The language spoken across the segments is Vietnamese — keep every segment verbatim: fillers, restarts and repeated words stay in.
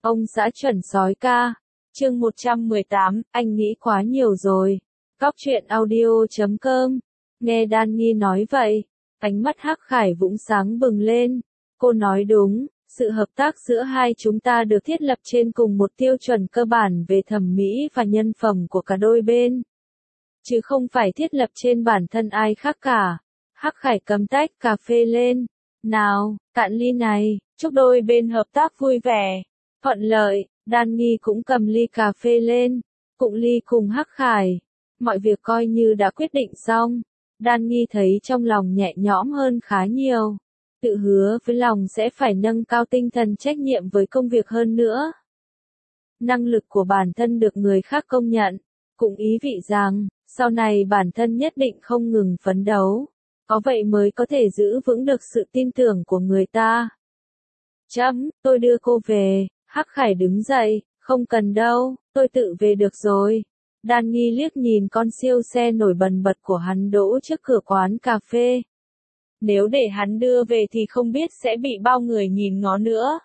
Ông xã chuẩn sói ca. Chương một trăm mười tám, anh nghĩ quá nhiều rồi. Góc truyện audio chấm com. Nghe Đan Nghi nói vậy, ánh mắt Hắc Khải Vũng sáng bừng lên. Cô nói đúng, sự hợp tác giữa hai chúng ta được thiết lập trên cùng một tiêu chuẩn cơ bản về thẩm mỹ và nhân phẩm của cả đôi bên, chứ không phải thiết lập trên bản thân ai khác cả. Hắc Khải cầm tách cà phê lên. Nào, cạn ly này, chúc đôi bên hợp tác vui vẻ, thuận lợi. Đan Nghi cũng cầm ly cà phê lên, cụng ly cùng Hắc Khải. Mọi việc coi như đã quyết định xong. Đan Nghi thấy trong lòng nhẹ nhõm hơn khá nhiều. Tự hứa với lòng sẽ phải nâng cao tinh thần trách nhiệm với công việc hơn nữa. Năng lực của bản thân được người khác công nhận, cũng ý vị rằng, sau này bản thân nhất định không ngừng phấn đấu. Có vậy mới có thể giữ vững được sự tin tưởng của người ta. Chấm, tôi đưa cô về. Hắc Khải đứng dậy, không cần đâu, tôi tự về được rồi. Đan Nghi liếc nhìn con siêu xe nổi bần bật của hắn đỗ trước cửa quán cà phê. Nếu để hắn đưa về thì không biết sẽ bị bao người nhìn ngó nữa.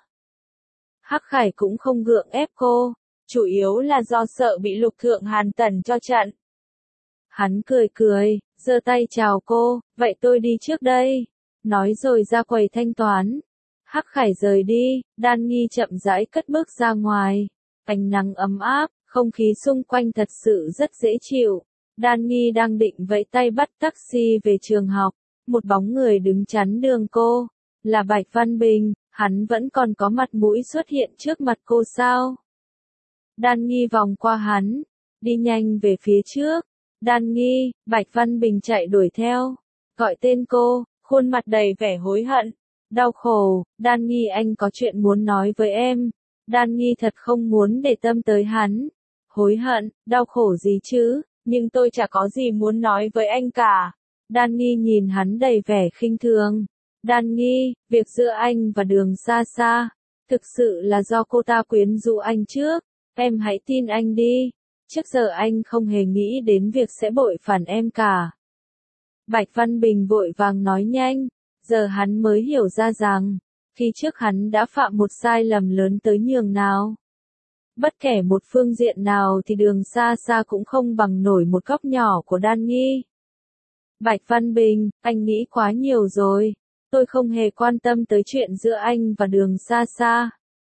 Hắc Khải cũng không gượng ép cô, chủ yếu là do sợ bị Lục Thượng Hàn tẩn cho trận. Hắn cười cười, giơ tay chào cô, vậy tôi đi trước đây. Nói rồi ra quầy thanh toán. Hắc Khải rời đi, Đan Nghi chậm rãi cất bước ra ngoài. Ánh nắng ấm áp, không khí xung quanh thật sự rất dễ chịu. Đan Nghi đang định vẫy tay bắt taxi về trường học. Một bóng người đứng chắn đường cô. Là Bạch Văn Bình, hắn vẫn còn có mặt mũi xuất hiện trước mặt cô sao? Đan Nghi vòng qua hắn, đi nhanh về phía trước. Đan Nghi, Bạch Văn Bình chạy đuổi theo, gọi tên cô, khuôn mặt đầy vẻ hối hận, đau khổ. Đan Nghi, anh có chuyện muốn nói với em. Đan Nghi thật không muốn để tâm tới hắn. Hối hận, đau khổ gì chứ, nhưng tôi chả có gì muốn nói với anh cả. Đan Nghi nhìn hắn đầy vẻ khinh thường. Đan Nghi, việc giữa anh và Đường Sa Sa, thực sự là do cô ta quyến rũ anh trước. Em hãy tin anh đi. Trước giờ anh không hề nghĩ đến việc sẽ bội phản em cả. Bạch Văn Bình vội vàng nói nhanh. Giờ hắn mới hiểu ra rằng, khi trước hắn đã phạm một sai lầm lớn tới nhường nào. Bất kể một phương diện nào thì Đường Sa Sa cũng không bằng nổi một góc nhỏ của Đan Nghi. Bạch Văn Bình, anh nghĩ quá nhiều rồi. Tôi không hề quan tâm tới chuyện giữa anh và Đường Sa Sa.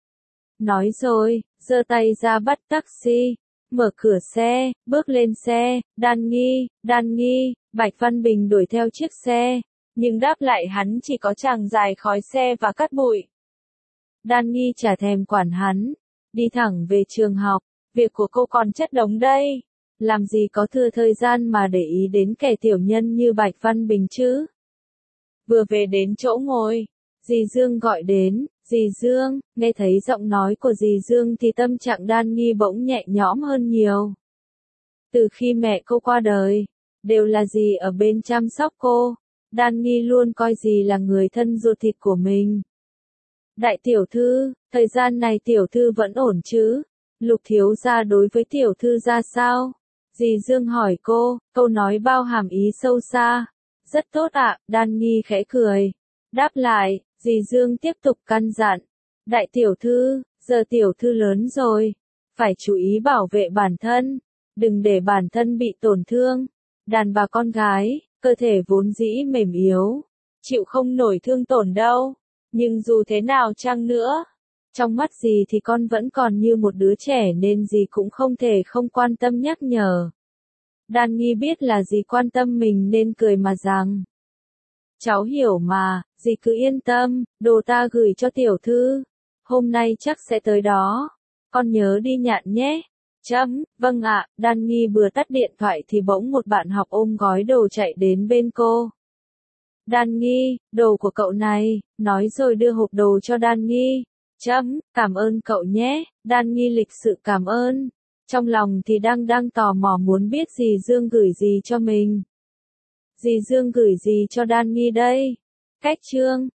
Nói rồi, giơ tay ra bắt taxi, mở cửa xe, bước lên xe. Đan Nghi, Đan Nghi. Bạch Văn Bình đuổi theo chiếc xe, nhưng đáp lại hắn chỉ có tràng dài khói xe và cát bụi. Đan Nghi chả thèm quản hắn, đi thẳng về trường học. Việc của cô còn chất đống đây, làm gì có thừa thời gian mà để ý đến kẻ tiểu nhân như Bạch Văn Bình chứ. Vừa về đến chỗ ngồi, dì Dương gọi đến. Dì Dương, nghe thấy giọng nói của dì Dương thì tâm trạng Đan Nghi bỗng nhẹ nhõm hơn nhiều. Từ khi mẹ cô qua đời, đều là dì ở bên chăm sóc cô. Đan Nghi luôn coi dì là người thân ruột thịt của mình. Đại tiểu thư, thời gian này tiểu thư vẫn ổn chứ? Lục thiếu gia đối với tiểu thư ra sao? Dì Dương hỏi cô, câu nói bao hàm ý sâu xa. Rất tốt ạ. Đan Nghi khẽ cười, đáp lại. Dì Dương tiếp tục căn dặn. Đại tiểu thư, giờ tiểu thư lớn rồi, phải chú ý bảo vệ bản thân, đừng để bản thân bị tổn thương. Đàn bà con gái, cơ thể vốn dĩ mềm yếu, chịu không nổi thương tổn đâu. Nhưng dù thế nào chăng nữa, trong mắt dì thì con vẫn còn như một đứa trẻ nên dì cũng không thể không quan tâm nhắc nhở. Đan Nghi biết là dì quan tâm mình nên cười mà rằng. Cháu hiểu mà, dì cứ yên tâm, đồ ta gửi cho tiểu thư. Hôm nay chắc sẽ tới đó. Con nhớ đi nhạn nhé. Chấm, vâng ạ. Đan Nghi vừa tắt điện thoại thì bỗng một bạn học ôm gói đồ chạy đến bên cô. Đan Nghi, đồ của cậu này, nói rồi đưa hộp đồ cho Đan Nghi. Chấm, cảm ơn cậu nhé. Đan Nghi lịch sự cảm ơn. Trong lòng thì đang đang tò mò muốn biết dì Dương gửi gì cho mình. Dì Dương gửi gì cho Đan Nghi đây? Cách chương